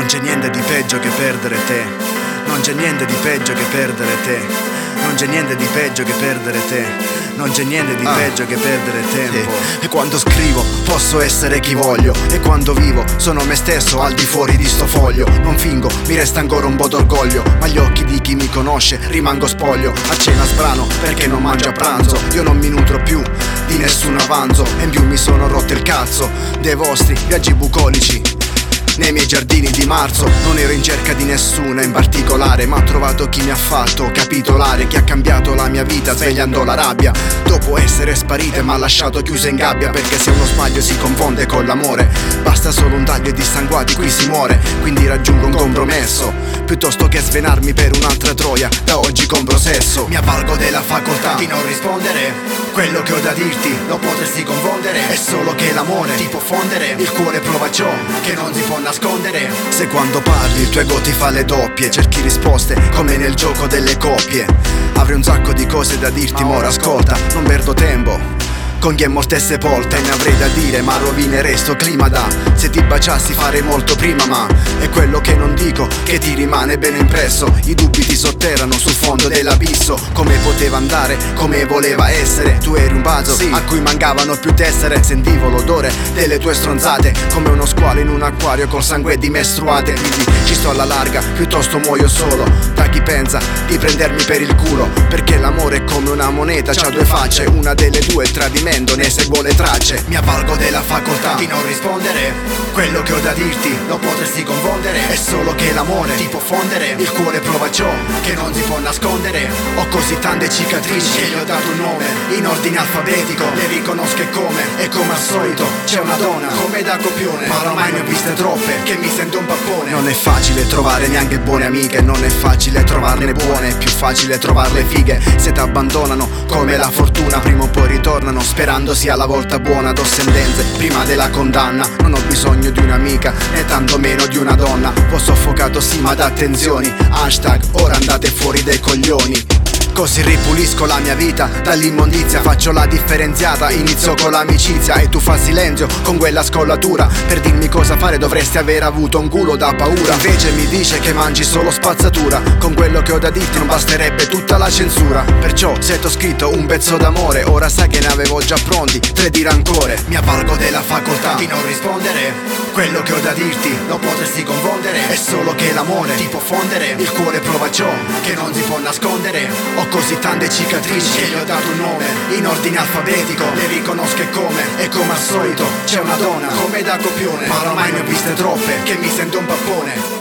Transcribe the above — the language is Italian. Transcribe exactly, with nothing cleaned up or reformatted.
Non c'è niente di peggio che perdere te. Non c'è niente di peggio che perdere te. Non c'è niente di peggio che perdere te. Non c'è niente di ah. peggio che perdere tempo. Sì. E quando scrivo posso essere chi voglio, e quando vivo sono me stesso al di fuori di sto foglio. Non fingo, mi resta ancora un po' d'orgoglio, ma agli occhi di chi mi conosce rimango spoglio. A cena sbrano perché non mangio a pranzo. Io non mi nutro più di nessun avanzo, e in più mi sono rotto il cazzo dei vostri viaggi bucolici nei miei giardini di marzo. Non ero in cerca di nessuna in particolare, ma ho trovato chi mi ha fatto capitolare, chi ha cambiato la mia vita svegliando la rabbia dopo essere sparita e mi ha lasciato chiusa in gabbia. Perché se uno sbaglio si confonde con l'amore, basta solo un taglio e dissanguati qui si muore. Quindi raggiungo un compromesso, piuttosto che svenarmi per un'altra troia, da oggi compro sesso. Mi avvalgo della facoltà di non rispondere, quello che ho da dirti lo potresti confondere. È solo che l'amore ti può fondere, il cuore prova ciò che non si può nascondere. Se quando parli il tuo ego ti fa le doppie, cerchi risposte come nel gioco delle coppie. Avrei un sacco di cose da dirti, ma ora ascolta, non perdo tempo con chi è morta e sepolta. E ne avrei da dire, ma rovinerei sto clima da se ti baciassi farei molto prima. Ma è quello che non dico che ti rimane ben impresso. I dubbi ti sotterrano sul fondo dell'abisso. Come poteva andare, come voleva essere. Tu eri un vaso sì, a cui mancavano più tessere. Sentivo l'odore delle tue stronzate, come uno squalo in un acquario col sangue di mestruate. Quindi ci sto alla larga, piuttosto muoio solo da chi pensa di prendermi per il culo. Perché l'amore è come una moneta, c'ha due facce, una delle due è tradimento, ne seguo le tracce. Mi avvalgo della facoltà di non rispondere, quello che ho da dirti lo potresti confondere. È solo che l'amore ti può fondere, il cuore prova ciò che non si può nascondere. Ho così tante cicatrici che gli ho dato un nome in ordine alfabetico, le riconosco e come. E come al solito c'è una donna come da copione, ma ormai ne ho viste troppe che mi sento un pappone. Non è facile trovare neanche buone amiche, non è facile trovarne buone, è più facile trovarle fighe. Se t'abbandonano come la fortuna, prima o poi ritornano sperando sia la volta buona. Do sentenze prima della condanna, non ho bisogno di un'amica né tanto meno di una donna. Ho soffocato sì ma da attenzioni, hashtag ora andate fuori dai coglioni. Così ripulisco la mia vita dall'immondizia, faccio la differenziata, inizio con l'amicizia e tu fa silenzio con quella scollatura. Per dirmi cosa fare dovresti aver avuto un culo da paura, invece mi dice che mangi solo spazzatura. Con quello che ho da dirti non basterebbe tutta la censura. Perciò se t'ho scritto un pezzo d'amore, ora sai che ne avevo già pronti tre di rancore. Mi avvalgo della facoltà di non rispondere, quello che ho da dirti lo potresti confondere. È solo che l'amore ti può fondere, il cuore prova ciò che non si può nascondere. Ho così tante cicatrici che gli ho dato un nome in ordine alfabetico, le riconosco e come. E come al solito c'è una donna come da copione, ma ormai ne ho viste troppe che mi sento un pappone.